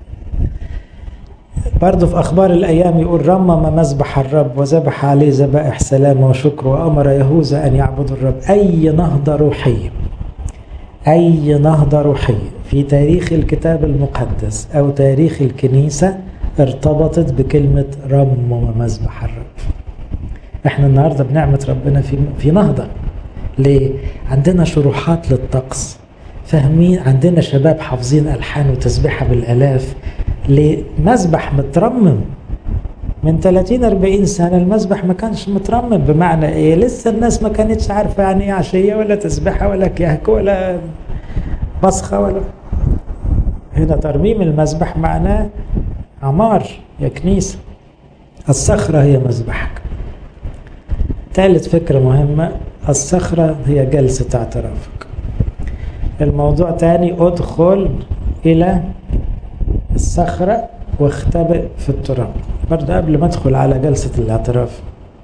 برضه في اخبار الايام يقول رمم مذبح الرب وذبح عليه ذبائح سلام وشكر وامر يهوذا ان يعبدوا الرب. اي نهضة روحية، اي نهضة روحية في تاريخ الكتاب المقدس أو تاريخ الكنيسة ارتبطت بكلمة رمم مذبح الرب. احنا النهاردة بنعمة ربنا في في نهضة. ليه؟ عندنا شروحات للطقس، فاهمين، عندنا شباب حافظين ألحان وتسبيحة بالآلاف لمذبح مترمم. من ثلاثين أربعين سنة المذبح ما كانش مترمم. بمعنى ايه؟ لسه الناس ما كانتش عارفة يعني ايه عشية ولا تسبيحة ولا كيهك ولا بصخة ولا. هنا ترميم المذبح معناه عمار يا كنيسة. الصخرة هي مذبحك. ثالث فكرة مهمة، الصخرة هي جلسة اعترافك. الموضوع تاني، ادخل إلى الصخرة واختبئ في التراب. برضه قبل ما ادخل على جلسة الاعتراف،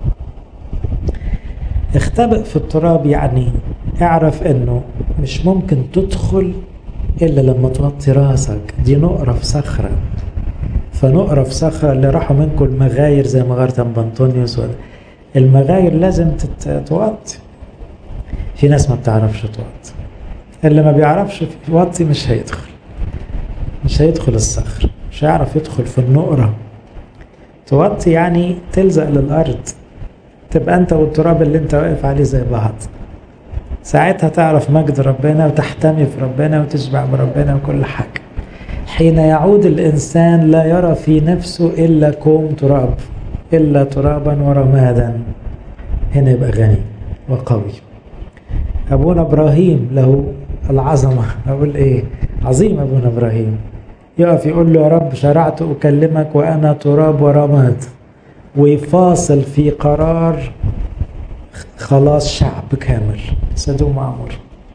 اختبئ في التراب يعني اعرف انه مش ممكن تدخل إلا لما توطي راسك. دي نقرة في صخرة، فنقرة في صخرة. اللي راحوا منكم المغاير زي مغارة بنطونيوس، المغاير لازم تتوطي. في ناس ما بتعرفش توطي، اللي ما بيعرفش يوطي مش هيدخل مش هيدخل الصخر، مش هيعرف يدخل في النقرة. توطي يعني تلزق للأرض، تبقى أنت والتراب اللي أنت واقف عليه زي بعض. ساعتها تعرف مجد ربنا وتحتمي في ربنا وتشبع بربنا وكل حاجة. حين يعود الإنسان لا يرى في نفسه إلا كوم تراب، إلا ترابا ورمادا، هنا يبقى غني وقوي. أبونا إبراهيم له العظمة، أقول إيه، عظيم أبونا إبراهيم، يقف يقول له يا رب شرعت أكلمك وأنا تراب ورماد، ويفاصل في قرار خلاص شعب كامل سدوم وعمور.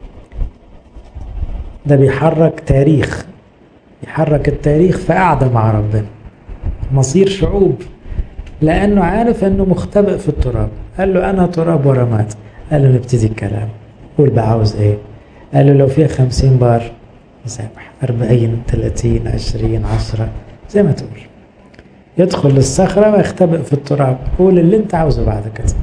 ده بيحرك تاريخ، يحرك التاريخ في قعدة مع ربنا، مصير شعوب، لأنه عارف أنه مختبئ في التراب. قال له أنا تراب ورماد. قال له نبتدي الكلام، قول بقى عاوز إيه. قال له لو فيها خمسين بار مسامح، أربعين، ثلاثين، عشرين، عشرة، زي ما تقول. يدخل للصخرة ويختبئ في التراب، قول اللي انت عاوزه بعد كده.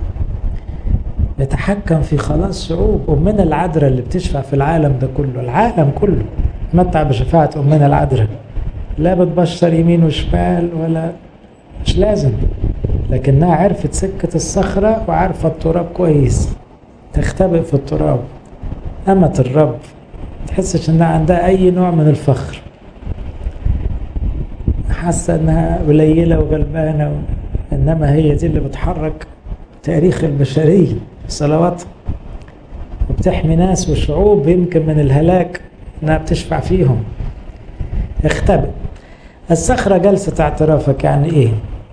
يتحكم في خلاص شعوب. أمنا العذراء اللي بتشفع في العالم ده كله، العالم كله متع بشفاعة أمنا العذراء، لا بتبشر يمين وشمال ولا، مش لازم، لكنها عرفت سكة الصخرة وعارفة التراب كويس، تختبئ في التراب. أمة الرب تحسش انها عندها اي نوع من الفخر، حاسة انها قليلة وغلبانة، انما هي دي اللي بتحرك تاريخ البشرية بصلواتها، وبتحمي ناس وشعوب يمكن من الهلاك انها بتشفع فيهم. اختبئ. الصخرة جلسة اعترافك يعني ايه؟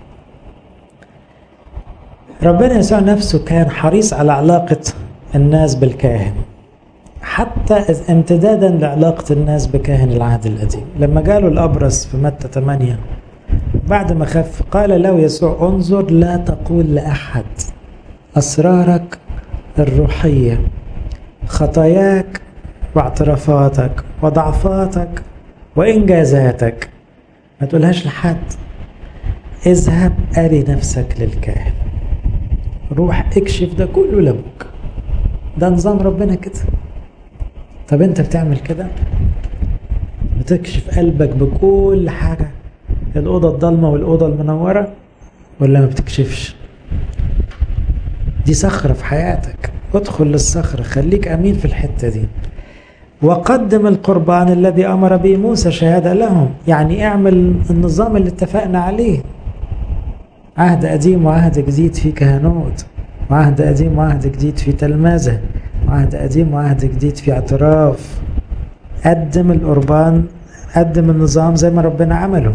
ربنا يسوع نفسه كان حريص على علاقة الناس بالكاهن، حتى امتدادا لعلاقة الناس بكاهن العهد القديم. لما قالوا الأبرص في متى ثمانية بعد ما خف، قال له يسوع انظر لا تقول لأحد أسرارك الروحية، خطاياك واعترافاتك وضعفاتك وإنجازاتك، ما تقولهاش لحد. اذهب أري نفسك للكاهن، روح اكشف ده كله لابوك. ده نظام ربنا كده. طب انت بتعمل كده؟ بتكشف قلبك بكل حاجة، الأوضة الضلمة والأوضة المنورة، ولا ما بتكشفش؟ دي صخرة في حياتك، ادخل للصخرة، خليك أمين في الحتة دي. وقدم القربان الذي أمر به موسى شهادة لهم، يعني اعمل النظام اللي اتفقنا عليه. عهد قديم وعهد جديد في كهنوت، وعهد قديم وعهد جديد في تلمذة، وعهد قديم وعهد جديد في اعتراف. قدم القربان، قدم النظام زي ما ربنا عمله.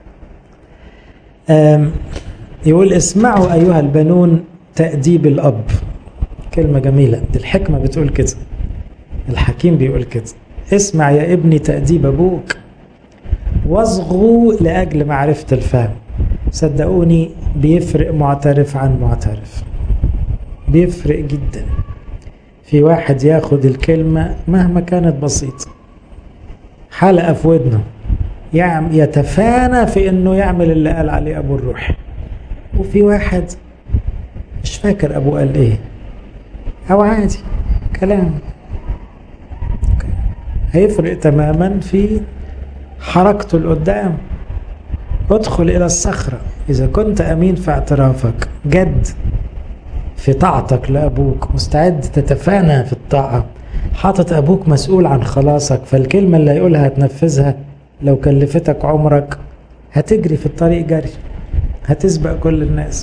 يقول اسمعوا أيها البنون تأديب الأب. كلمة جميلة، دي الحكمة بتقول كده، الحكيم بيقول كده، اسمع يا ابني تأديب أبوك واصغوا لأجل معرفة الفهم. صدقوني بيفرق معترف عن معترف، بيفرق جدا. في واحد ياخد الكلمة مهما كانت بسيطة حلقة في ودنه، يتفانى في انه يعمل اللي قال عليه ابو الروح. وفي واحد مش فاكر ابوه قال ايه، او عادي كلام، هيفرق تماما في حركته لقدام. ادخل الى الصخرة اذا كنت امين في اعترافك، جد في طاعتك لأبوك، مستعد تتفانى في الطاعة، حاطط أبوك مسؤول عن خلاصك، فالكلمة اللي هيقولها هتنفذها. لو كلفتك عمرك هتجري في الطريق جري، هتسبق كل الناس.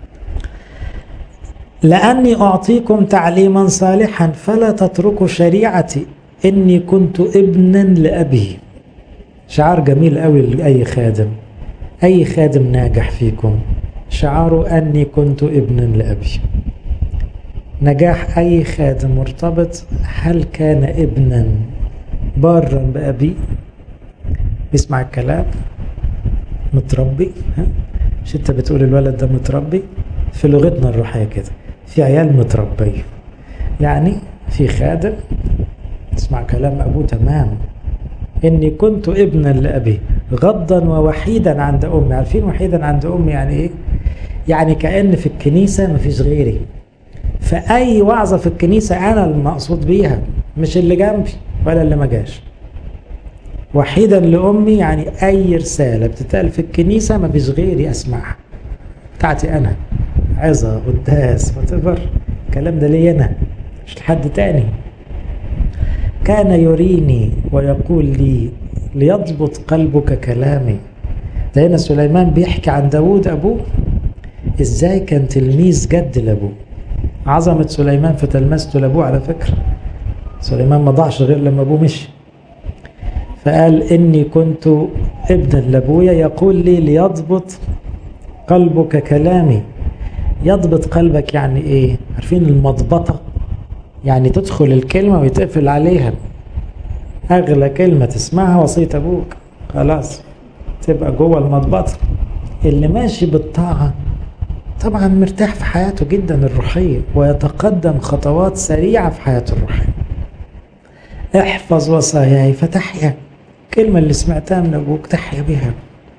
لأني أعطيكم تعليما صالحا فلا تتركوا شريعتي، إني كنت ابنا لأبي. شعار جميل قوي لأي خادم، أي خادم ناجح فيكم شعاره أني كنت ابنا لأبي. نجاح أي خادم مرتبط، هل كان ابنا بارا بأبي، بيسمع الكلام، متربي. ها؟ مش انت بتقول الولد ده متربي؟ في لغتنا الروحية كده، في عيال متربية، يعني في خادم تسمع كلام أبوه تمام. إني كنت ابنا لأبي غضا ووحيدا عند أمي. عارفين وحيدا عند أمي يعني إيه؟ يعني كأن في الكنيسة مفيش غيري، فأي وعظة في الكنيسة أنا المقصود بيها، مش اللي جنبي ولا اللي ما جاش. وحيدا لأمي يعني أي رسالة بتتقال في الكنيسة مفيش غيري أسمعها، بتاعتي أنا، عظة قداس وتبر، الكلام ده لي أنا مش لحد تاني. كان يريني ويقول لي ليضبط قلبك كلامي. ده هنا سليمان بيحكي عن داود أبوه إزاي كان تلميذ جد لأبوه. عظمة سليمان في تلمسته لأبوه على فكرة، سليمان ما ضاعش غير لما أبوه مشي. فقال إني كنت ابنا لأبويا يقول لي ليضبط قلبك كلامي. يضبط قلبك يعني إيه؟ عارفين المضبطة؟ يعني تدخل الكلمة ويتقفل عليها. أغلى كلمة تسمعها وصية أبوك، خلاص تبقى جوه المضبطة. اللي ماشي بالطاعة طبعا مرتاح في حياته جدا الروحية، ويتقدم خطوات سريعة في حياته الروحية. احفظ وصاياي فتحيا، كلمة اللي سمعتها من أبوك تحيا بها.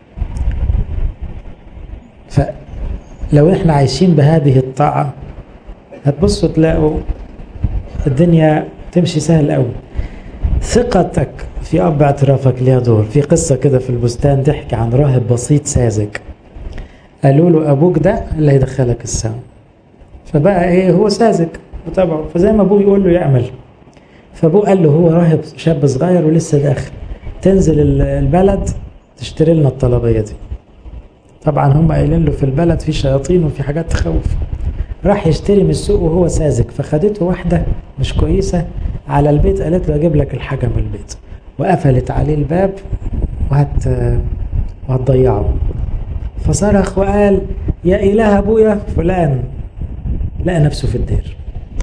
فلو احنا عايشين بهذه الطاعة هتبصوا تلاقوا الدنيا تمشي سهل قوي. ثقتك في أب اعترافك ليها دور. في قصة كده في البستان تحكي عن راهب بسيط ساذج، قالوا له أبوك ده اللي هيدخلك السماء، فبقى إيه هو ساذج وتابعه، فزي ما أبوه يقول له يعمل. فأبوه قال له هو راهب شاب صغير ولسه داخل، تنزل البلد تشتري لنا الطلبية دي. طبعا هم قايلين له في البلد في شياطين وفي حاجات تخوف. راح يشتري من السوق وهو ساذج، فخدته واحدة مش كويسة على البيت، قالت له أجيب لك الحاجة من البيت، وقفلت عليه الباب وهت وهتضيعه. فصرخ وقال يا إله أبويا فلان، لقى نفسه في الدير.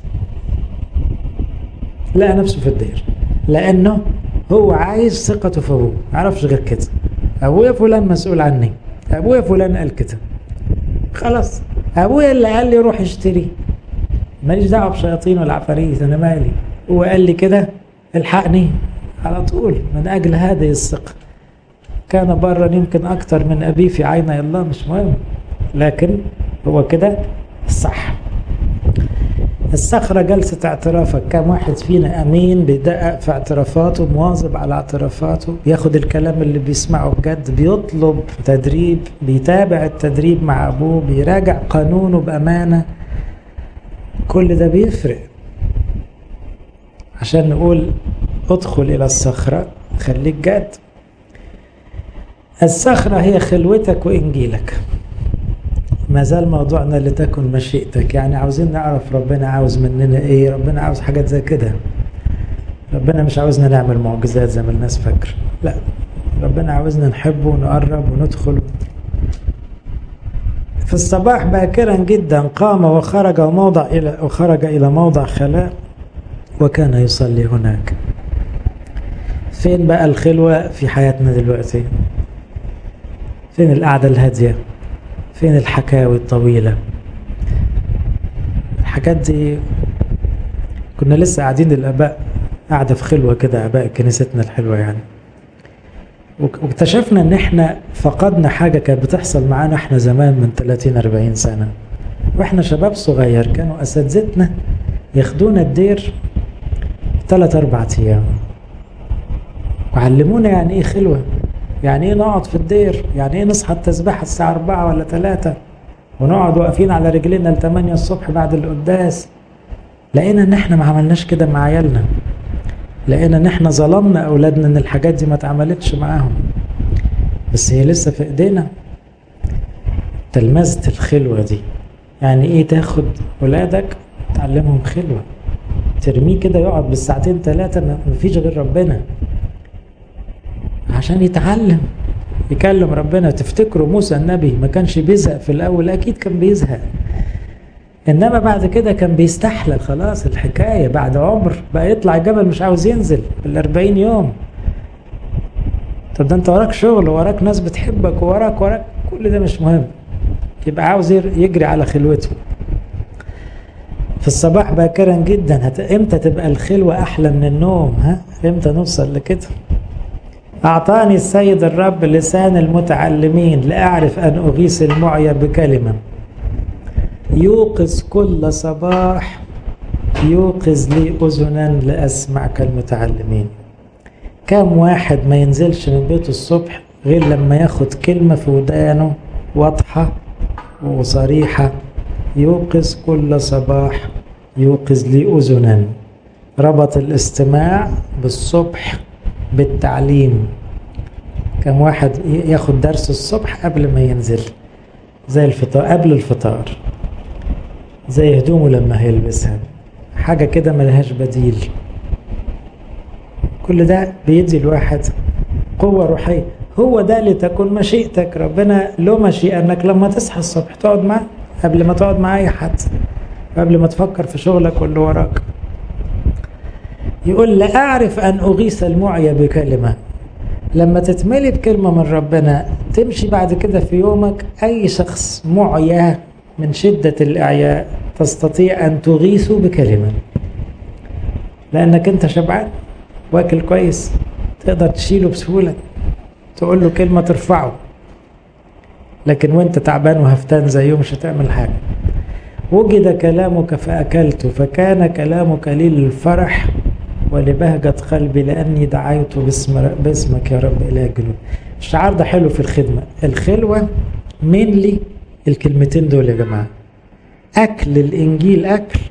لقى نفسه في الدير لأنه هو عايز ثقته في أبوه، معرفش غير كده. أبويا فلان مسؤول عني، أبويا فلان قال كده، خلاص أبويا اللي قال لي روح اشتري، ماليش دعوة بشياطين ولا عفاريت، أنا مالي، هو قال لي كده الحقني على طول. من أجل هذه الثقة كان برا يمكن أكتر من أبيه في عيني الله، مش مهم، لكن هو كده الصح. الصخرة جلسة اعترافك. كم واحد فينا أمين بيدقق في اعترافاته، مواظب على اعترافاته، بياخد الكلام اللي بيسمعه بجد، بيطلب تدريب، بيتابع التدريب مع أبوه، بيراجع قانونه بأمانة. كل ده بيفرق. عشان نقول ادخل إلى الصخرة خليك جد. الصخرة هي خلوتك وإنجيلك. ما زال موضوعنا لتكن مشيئتك، يعني عاوزين نعرف ربنا عاوز مننا ايه. ربنا عاوز حاجات زي كده، ربنا مش عاوزنا نعمل معجزات زي ما الناس فاكره، لا، ربنا عاوزنا نحبه ونقرب وندخل. في الصباح باكرا جدا قام وخرج وموضع الى وخرج الى موضع خلاء وكان يصلي هناك. فين بقى الخلوة في حياتنا دلوقتي؟ فين القعدة الهادية؟ فين الحكاوي الطويلة؟ الحاجات دي كنا لسه قاعدين الآباء قاعدة في خلوة كده، آباء كنيستنا الحلوة يعني، واكتشفنا ان احنا فقدنا حاجة كانت بتحصل معانا احنا زمان من ثلاثين أربعين سنة واحنا شباب صغير. كانوا أساتذتنا ياخدونا الدير ثلاث أربع أيام وعلمونا يعني ايه خلوة، يعني ايه نقعد في الدير، يعني ايه نصحى التسبيحة الساعة أربعة ولا ثلاثة ونقعد واقفين على رجلنا لثمانية الصبح بعد القداس. لقينا ان احنا ما عملناش كده مع عيالنا، لقينا ان احنا ظلمنا اولادنا ان الحاجات دي ما اتعملتش معاهم، بس هي لسه في ايدينا. تلمذة الخلوة دي يعني ايه؟ تاخد ولادك تعلمهم خلوة، ترميه كده يقعد بالساعتين ثلاثة مفيش غير ربنا عشان يتعلم يكلم ربنا. تفتكروا موسى النبي ما كانش بيزهق في الاول؟ اكيد كان بيزهق، انما بعد كده كان بيستحلل خلاص الحكاية. بعد عمر بقى يطلع الجبل مش عاوز ينزل بالأربعين يوم. طب ده انت وراك شغل ووراك ناس بتحبك ووراك وراك كل ده مش مهم، يبقى عاوز يجري على خلوته. في الصباح باكرا جدا. هت... امتى تبقى الخلوة احلى من النوم؟ ها امتى نوصل لكده؟ أعطاني السيد الرب لسان المتعلمين لأعرف أن أغيث المعيا بكلمة. يوقظ كل صباح، يوقظ لي أذنا لأسمع كالمتعلمين. كم واحد ما ينزلش من بيته الصبح غير لما ياخد كلمة في ودانه واضحة وصريحة. يوقظ كل صباح، يوقظ لي أذنا. ربط الاستماع بالصبح بالتعليم. كم واحد ياخد درس الصبح قبل ما ينزل، زي الفطار قبل الفطار، زي هدومه لما هيلبسها، حاجة كده ملهاش بديل. كل ده بيدي الواحد قوة روحية. هو ده لتكون مشيئتك. ربنا له مشيئة انك لما تصحى الصبح تقعد معه قبل ما تقعد مع اي حد، قبل ما تفكر في شغلك واللي وراك. يقول لا أعرف أن أغيث المعيا بكلمة. لما تتملي بكلمة من ربنا تمشي بعد كده في يومك. أي شخص معيا من شدة الإعياء تستطيع أن تغيثه بكلمة، لأنك أنت شبعان واكل كويس، تقدر تشيله بسهولة، تقول له كلمة ترفعه. لكن وانت تعبان وهفتان زيه مش هتعمل حاجة. وجد كلامك فأكلت، فكان كلامك لي للفرح ولبهجة قلبي، لأني دعيت باسم باسمك يا رب إله الجنود. الشعار ده حلو في الخدمة. الخلوة من لي الكلمتين دول يا جماعة. أكل الإنجيل أكل،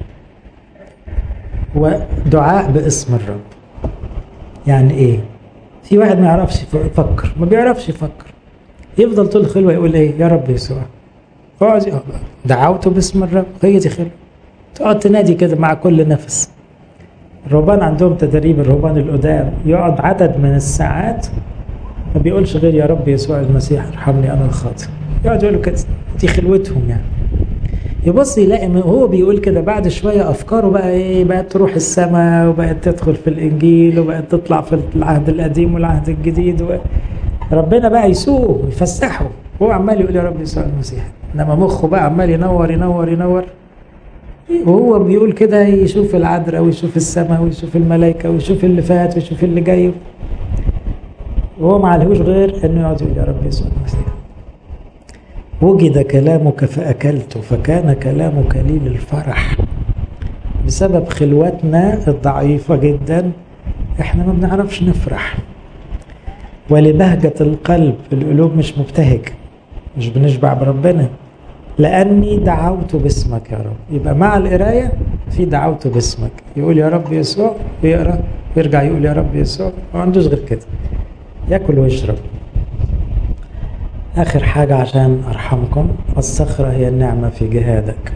ودعاء باسم الرب. يعني إيه؟ في واحد ما يعرفش يفكر، ما بيعرفش يفكر، يفضل طول الخلوة يقول إيه؟ يا رب يسوع. اقعد دعوته باسم الرب، هي دي خلوة. تقعد تنادي كده مع كل نفس. الرهبان عندهم تدريب، الرهبان القدام يقعد عدد من الساعات ما بيقولش غير يا رب يسوع المسيح ارحمني انا الخاطئ. يقعد يقولوا كده، دي خلوتهم يعني. يبص يلاقي هو بيقول كده بعد شويه افكاره بقى ايه، بقت تروح السماء، وبقت تدخل في الانجيل، وبقت تطلع في العهد القديم والعهد الجديد. ربنا بقى يسوق ويفسحه، هو عمال يقول يا رب يسوع المسيح، انما مخه بقى عمال ينور ينور ينور. وهو بيقول كده يشوف العذراء ويشوف السماء ويشوف الملائكة ويشوف اللي فات ويشوف اللي جاي، وهو ما عليهوش غير انه يقعد يقول يا رب يسوع المسيح. وجد كلامك فأكلت، فكان كلامك لي للفرح. بسبب خلوتنا الضعيفة جدا احنا ما بنعرفش نفرح. ولبهجة القلب، القلوب مش مبتهج، مش بنشبع بربنا. لأني دعوت باسمك يا رب. يبقى مع القراية في دعوت باسمك، يقول يا رب يسوع، يقرأ ويرجع يقول يا رب يسوع، ما عندوش غير كده، يأكل ويشرب. آخر حاجة عشان أرحمكم، الصخرة هي النعمة في جهادك.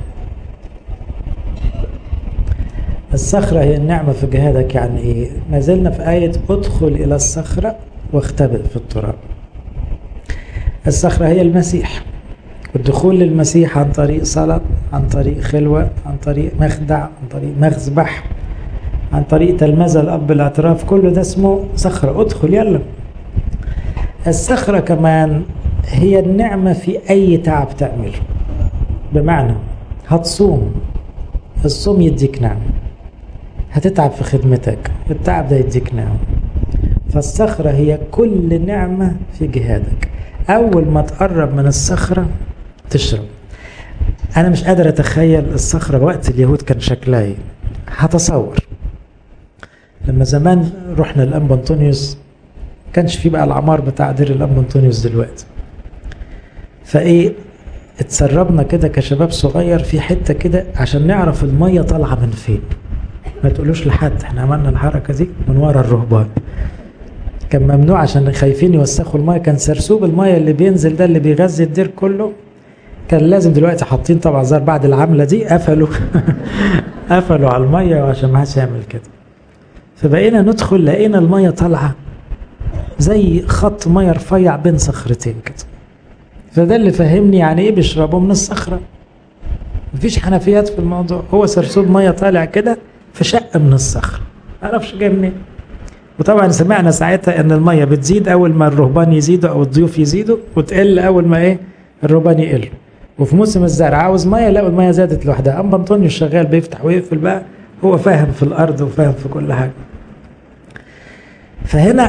الصخرة هي النعمة في جهادك يعني إيه؟ ما زلنا في آية ادخل إلى الصخرة واختبئ في التراب. الصخرة هي المسيح، والدخول للمسيح عن طريق صلاة، عن طريق خلوة، عن طريق مخدع، عن طريق مخزبح، عن طريق تلمذة الأب الاعتراف، كله ده اسمه صخرة. ادخل يلا. الصخرة كمان هي النعمة في أي تعب تعمله. بمعنى هتصوم، الصوم يديك نعمة. هتتعب في خدمتك، التعب ده يديك نعمة. فالصخرة هي كل نعمة في جهادك. أول ما تقرب من الصخرة تشرب. أنا مش قادر أتخيل الصخرة وقت اليهود كان شكلها إيه. هتصور لما زمان رحنا الأنبا أنطونيوس، كانش فيه بقى العمار بتاع دير الأنبا أنطونيوس دلوقتي، فإيه اتسربنا كده كشباب صغير في حتة كده عشان نعرف المية طالعة من فين. ما تقولوش لحد، احنا عملنا الحركة دي من ورا الرهبان. كان ممنوع عشان خايفين يوسخوا المية. كان سرسوب المية اللي بينزل ده اللي بيغذي الدير كله كان لازم. دلوقتي حاطين طبعا زار بعد العملة دي قفلوا قفلوا على المية عشان ما حدش يعمل كده. فبقينا ندخل لقينا المية طالعة زي خط مية رفيع بين صخرتين كده. فده اللي فهمني يعني ايه بيشربوا من الصخرة. مفيش حنفيات في الموضوع، هو سرسوب مية طالع كده في شق من الصخرة، معرفش جاي منين. وطبعا سمعنا ساعتها ان المية بتزيد اول ما الرهبان يزيدوا او الضيوف يزيدوا، وتقل اول ما ايه الرهبان يقل. وفي موسم الزرع عاوز مية، لا المية زادت لوحدها. أنبا أنطونيوس شغال بيفتح ويقفل بقى، هو فاهم في الأرض وفاهم في كل حاجة. فهنا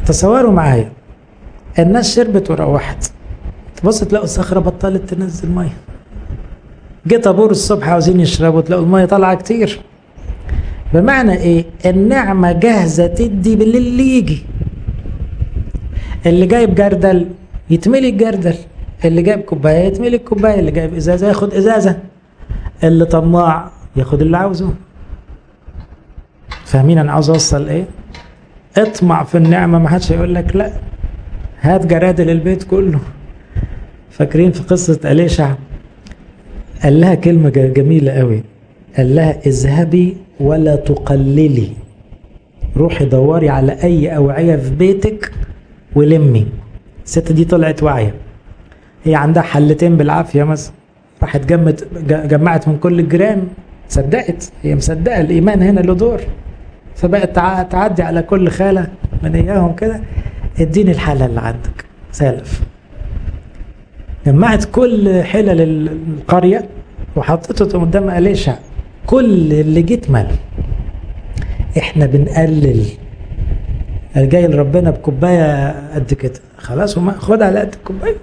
تصوروا معايا الناس شربت وروحت، تبص تلاقوا الصخرة بطلت تنزل مية. جه طابور الصبح عاوزين يشربوا تلاقوا المية طالعة كتير. بمعنى ايه؟ النعمة جاهزة تدي باللي يجي. اللي جايب جردل يتملي الجردل، اللي جايب كوباية يتملي الكوباية، اللي جايب ازازة ياخد ازازة، اللي طماع ياخد اللي عاوزه. فاهمين انا عاوز اوصل ايه؟ اطمع في النعمة، ما حدش يقول لك لا هات جرادل البيت كله. فاكرين في قصة أليشع قال لها كلمة جميلة قوي، قال لها اذهبي ولا تقللي، روحي دوري على اي اوعية في بيتك ولمي. الست دي طلعت واعية، هي عندها حلتين بالعافية مثلا، راحت جمعت جمعت من كل الجيران، صدقت، هي مصدقة الإيمان هنا له دور، فبقت تعدي على كل خالة من إياهم كده، اديني الحالة اللي عندك سالف. جمعت كل حلل القرية وحطته قدام أليشع، كل اللي جيت مال. احنا بنقلل، جاي لربنا بكوباية قد كده خلاص وما خدها على قد الكوباية.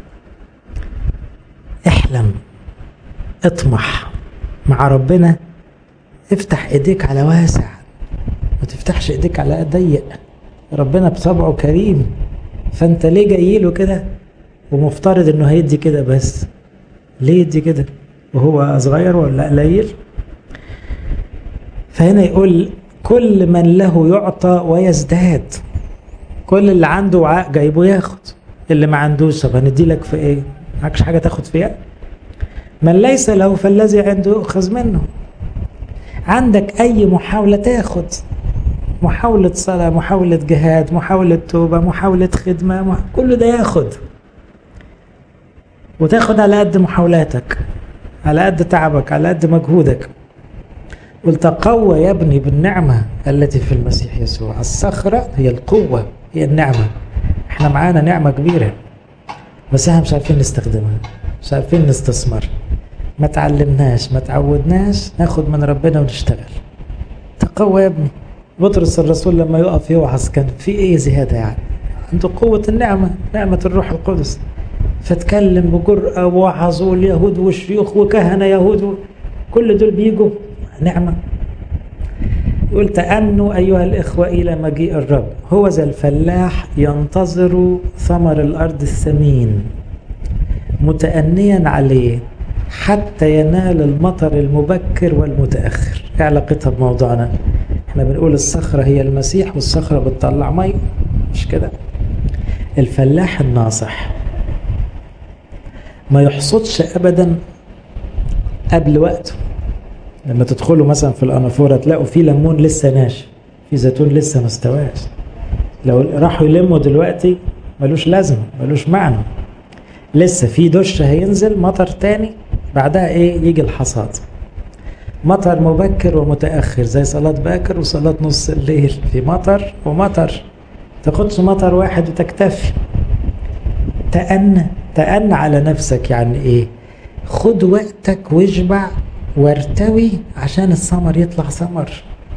احلم، اطمح مع ربنا، افتح ايديك على واسع، ما تفتحش ايديك على ضيق. ربنا بطبعه كريم، فانت ليه جاي له كده ومفترض انه هيدي كده بس؟ ليه يدي كده وهو صغير ولا قليل؟ فهنا يقول كل من له يعطى ويزداد. كل اللي عنده وعاء جايبه ياخد، اللي ما عندوش طب هندي لك في ايه؟ معكش حاجه تاخد فيها؟ من ليس له فالذي عنده يؤخذ منه. عندك اي محاوله تاخد، محاوله صلاه، محاوله جهاد، محاوله توبه، محاوله خدمه، مح... كل ده ياخد، وتاخد على قد محاولاتك، على قد تعبك، على قد مجهودك. قل تقوى يا ابني بالنعمة التي في المسيح يسوع. الصخرة هي القوة، هي النعمة. احنا معانا نعمة كبيرة بس احنا مش عارفين نستخدمها، مش عارفين نستثمر، ما تعلمناش، ما تعودناش ناخد من ربنا ونشتغل. تقوى يا ابني. بطرس الرسول لما يقف يوعظ كان في ايه زيادة؟ يعني عنده قوة النعمة، نعمة الروح القدس، فتكلم بجرأة ووعظوا اليهود والشيوخ وكهنة يهود، كل دول بيجوا نعمة. يقول تأنوا أيها الإخوة إلى مجيء الرب، هو ذا الفلاح ينتظر ثمر الأرض الثمين متأنيا عليه حتى ينال المطر المبكر والمتأخر. ايه علاقتها بموضوعنا؟ احنا بنقول الصخرة هي المسيح والصخرة بتطلع مي، مش كده؟ الفلاح الناصح ما يحصدش أبدا قبل وقته. لما تدخلوا مثلا في الأنافورة تلاقوا في ليمون لسه ناشف، في زيتون لسه ما استواش. لو راحوا يلموا دلوقتي ملوش لازمة، ملوش معنى. لسه في دش هينزل مطر تاني، بعدها ايه؟ يجي الحصاد. مطر مبكر ومتأخر، زي صلاة باكر وصلاة نص الليل، في مطر ومطر. تاخدش مطر واحد وتكتفي. تأنى، تأنى على نفسك. يعني ايه؟ خد وقتك واشبع وارتوي عشان الثمر يطلع ثمر.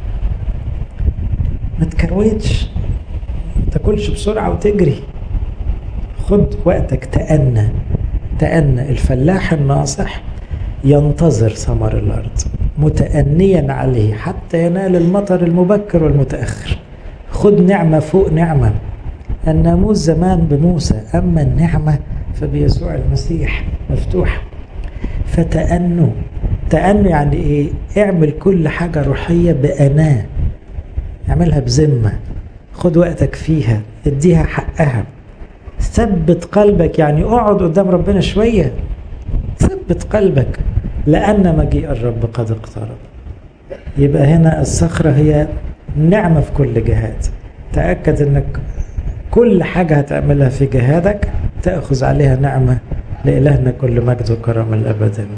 ما تكروتش، ما تاكلش بسرعة وتجري. خد وقتك، تأنى. تأنى. الفلاح الناصح ينتظر ثمر الأرض متأنيا عليه حتى ينال المطر المبكر والمتأخر. خد نعمة فوق نعمة. الناموس زمان بموسى، أما النعمة فبيسوع المسيح مفتوحة. فتأنوا. تأنوا يعني ايه؟ اعمل كل حاجة روحية بأناة، اعملها بذمة، خد وقتك فيها، اديها حقها. ثبت قلبك، يعني اقعد قدام ربنا شوية، ثبت قلبك لأن مجيء الرب قد اقترب. يبقى هنا الصخرة هي نعمة في كل جهاد. تأكد انك كل حاجة هتعملها في جهادك تأخذ عليها نعمة. لإلهنا كل مجد وكرم الأبد.